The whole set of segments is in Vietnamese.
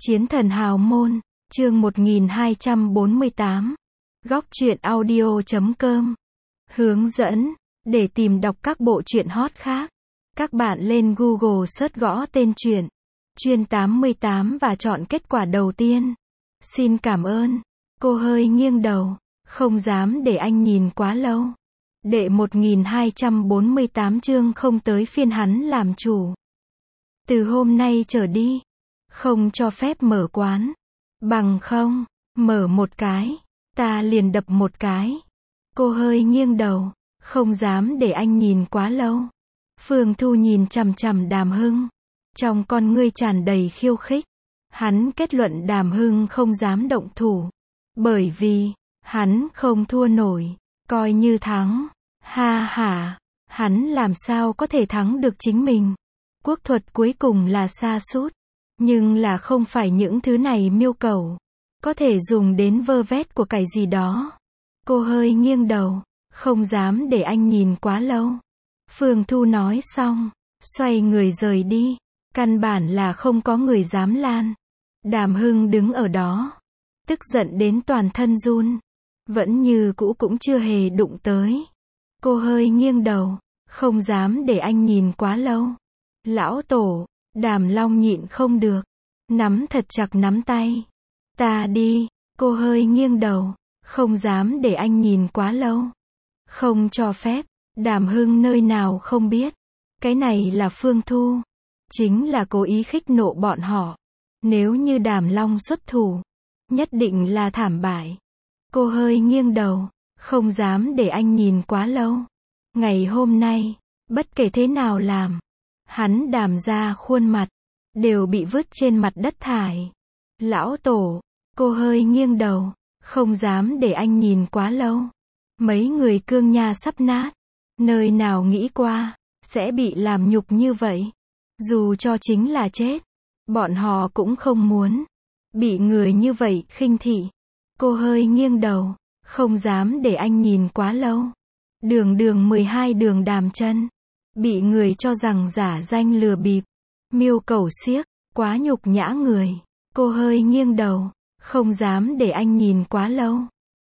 Chiến thần hào môn, chương 1248. Góc truyện audio.com. Hướng dẫn, để tìm đọc các bộ truyện hot khác, các bạn lên Google search gõ tên truyện Chuyên 88 và chọn kết quả đầu tiên. Xin cảm ơn. Cô hơi nghiêng đầu, không dám để anh nhìn quá lâu. Đệ 1248 chương không tới phiên hắn làm chủ. Từ hôm nay trở đi, không cho phép mở quán. Bằng không, mở một cái, ta liền đập một cái. Cô hơi nghiêng đầu, không dám để anh nhìn quá lâu. Phương Thu nhìn chằm chằm Đàm Hưng, trong con ngươi tràn đầy khiêu khích. Hắn kết luận Đàm Hưng không dám động thủ, bởi vì hắn không thua nổi, coi như thắng. Ha ha, hắn làm sao có thể thắng được chính mình? Quốc thuật cuối cùng là sa sút, nhưng là không phải những thứ này miêu cầu có thể dùng đến vơ vét của cải gì đó. Cô hơi nghiêng đầu, không dám để anh nhìn quá lâu. Phương Thu nói xong, xoay người rời đi. Căn bản là không có người dám lan. Đàm Hưng đứng ở đó, tức giận đến toàn thân run, vẫn như cũ cũng chưa hề đụng tới. Cô hơi nghiêng đầu, không dám để anh nhìn quá lâu. Lão tổ, Đàm Long nhịn không được, nắm thật chặt nắm tay. Ta đi. Cô hơi nghiêng đầu, không dám để anh nhìn quá lâu. Không cho phép. Đàm Hưng nơi nào không biết, cái này là Phương Thu, chính là cố ý khích nộ bọn họ. Nếu như Đàm Long xuất thủ, nhất định là thảm bại. Cô hơi nghiêng đầu, không dám để anh nhìn quá lâu. Ngày hôm nay, bất kể thế nào làm, hắn Đàm ra khuôn mặt đều bị vứt trên mặt đất thải. Lão tổ, cô hơi nghiêng đầu, không dám để anh nhìn quá lâu. Mấy người Cương Nha sắp nát, nơi nào nghĩ qua sẽ bị làm nhục như vậy. Dù cho chính là chết, bọn họ cũng không muốn bị người như vậy khinh thị. Cô hơi nghiêng đầu, không dám để anh nhìn quá lâu. Đường 12 đường Đàm Chân bị người cho rằng giả danh lừa bịp, miêu cầu xiếc, quá nhục nhã người. Cô hơi nghiêng đầu, không dám để anh nhìn quá lâu.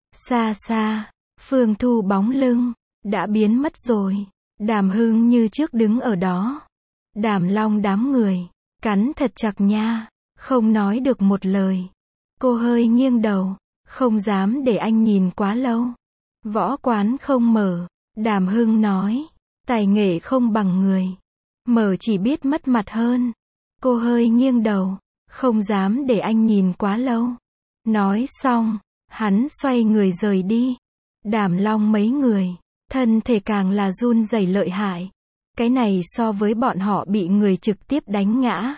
Xa xa, Phương Thu bóng lưng đã biến mất rồi. Đàm Hưng như trước đứng ở đó. Đàm Long đám người cắn thật chặt nha, không nói được một lời. Cô hơi nghiêng đầu, không dám để anh nhìn quá lâu. Võ quán không mở, Đàm Hưng nói, tài nghệ không bằng người, mở chỉ biết mất mặt hơn. Cô hơi nghiêng đầu, không dám để anh nhìn quá lâu. Nói xong, hắn xoay người rời đi. Đàm Long mấy người, thân thể càng là run rẩy lợi hại. Cái này so với bọn họ bị người trực tiếp đánh ngã,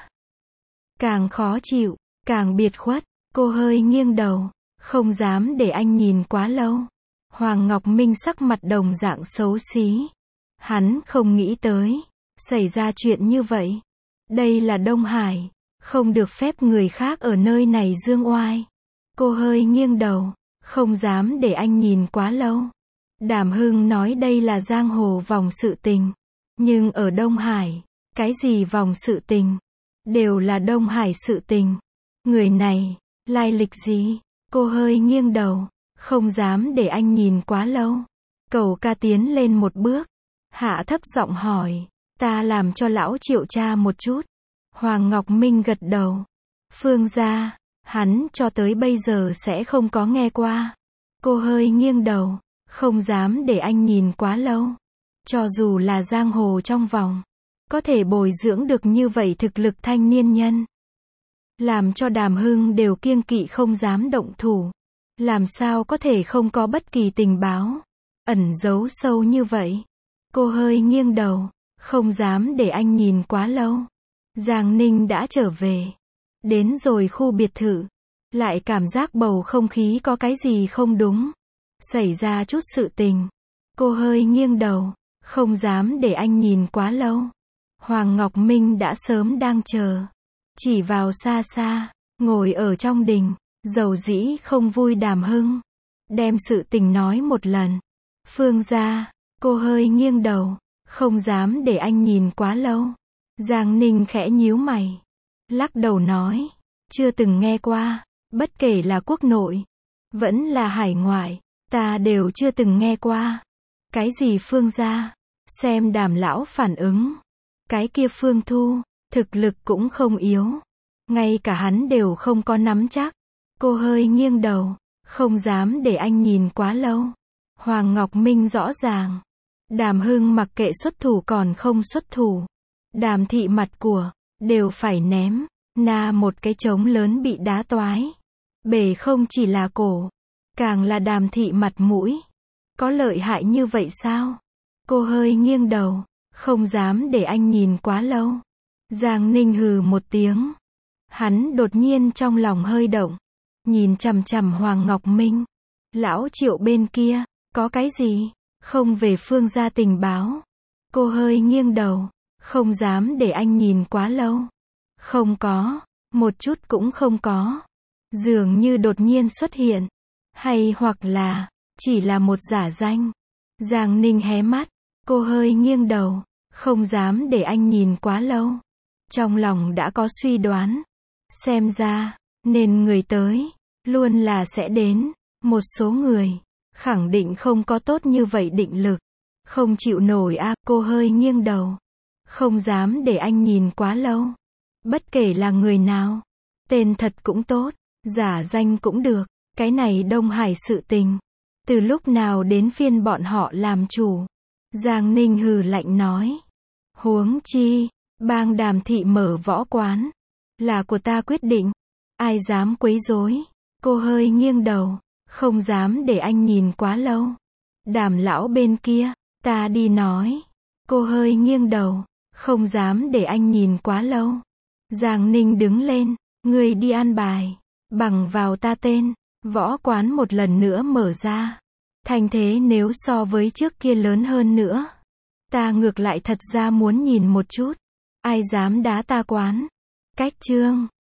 càng khó chịu, càng biệt khuất. Cô hơi nghiêng đầu, không dám để anh nhìn quá lâu. Hoàng Ngọc Minh sắc mặt đồng dạng xấu xí. Hắn không nghĩ tới xảy ra chuyện như vậy. Đây là Đông Hải, không được phép người khác ở nơi này dương oai. Cô hơi nghiêng đầu, không dám để anh nhìn quá lâu. Đàm Hưng nói đây là giang hồ vòng sự tình, nhưng ở Đông Hải, cái gì vòng sự tình, đều là Đông Hải sự tình. Người này, lai lịch gì? Cô hơi nghiêng đầu, không dám để anh nhìn quá lâu. Cầu ca tiến lên một bước, hạ thấp giọng hỏi, ta làm cho lão Triệu tra một chút. Hoàng Ngọc Minh gật đầu. Phương gia, hắn cho tới bây giờ sẽ không có nghe qua. Cô hơi nghiêng đầu, không dám để anh nhìn quá lâu. Cho dù là giang hồ trong vòng, có thể bồi dưỡng được như vậy thực lực thanh niên nhân, làm cho Đàm Hưng đều kiêng kỵ không dám động thủ. Làm sao có thể không có bất kỳ tình báo ẩn giấu sâu như vậy? Cô hơi nghiêng đầu, không dám để anh nhìn quá lâu. Giang Ninh đã trở về, đến rồi khu biệt thự, lại cảm giác bầu không khí có cái gì không đúng, xảy ra chút sự tình. Cô hơi nghiêng đầu, không dám để anh nhìn quá lâu. Hoàng Ngọc Minh đã sớm đang chờ, chỉ vào xa xa, ngồi ở trong đình, dầu dĩ không vui. Đàm Hưng đem sự tình nói một lần. Phương gia, cô hơi nghiêng đầu, không dám để anh nhìn quá lâu. Giang Ninh khẽ nhíu mày, lắc đầu nói, chưa từng nghe qua. Bất kể là quốc nội, vẫn là hải ngoại, ta đều chưa từng nghe qua. Cái gì Phương gia? Xem Đàm lão phản ứng. Cái kia Phương Thu, thực lực cũng không yếu. Ngay cả hắn đều không có nắm chắc. Cô hơi nghiêng đầu, không dám để anh nhìn quá lâu. Hoàng Ngọc Minh rõ ràng. Đàm Hưng mặc kệ xuất thủ còn không xuất thủ. Đàm thị mặt của, đều phải ném. Na một cái trống lớn bị đá toái. Bể không chỉ là cổ, càng là Đàm thị mặt mũi. Có lợi hại như vậy sao? Cô hơi nghiêng đầu, không dám để anh nhìn quá lâu. Giang Ninh hừ một tiếng. Hắn đột nhiên trong lòng hơi động. Nhìn chằm chằm Hoàng Ngọc Minh. Lão Triệu bên kia, có cái gì? Không về Phương gia tình báo. Cô hơi nghiêng đầu, không dám để anh nhìn quá lâu. Không có, một chút cũng không có. Dường như đột nhiên xuất hiện. Hay hoặc là, chỉ là một giả danh. Giang Ninh hé mắt, cô hơi nghiêng đầu, không dám để anh nhìn quá lâu. Trong lòng đã có suy đoán. Xem ra, nên người tới, luôn là sẽ đến. Một số người, khẳng định không có tốt như vậy định lực. Không chịu nổi à, cô hơi nghiêng đầu. Không dám để anh nhìn quá lâu. Bất kể là người nào, tên thật cũng tốt, giả danh cũng được. Cái này Đông Hải sự tình. Từ lúc nào đến phiên bọn họ làm chủ. Giang Ninh hừ lạnh nói. Huống chi, bang Đàm thị mở võ quán. Là của ta quyết định. Ai dám quấy rối. Cô hơi nghiêng đầu, không dám để anh nhìn quá lâu. Đàm lão bên kia, ta đi nói. Cô hơi nghiêng đầu, không dám để anh nhìn quá lâu. Giang Ninh đứng lên, người đi an bài. Bằng vào ta tên, võ quán một lần nữa mở ra. Thành thế nếu so với trước kia lớn hơn nữa. Ta ngược lại thật ra muốn nhìn một chút. Ai dám đá ta quán. Cách chương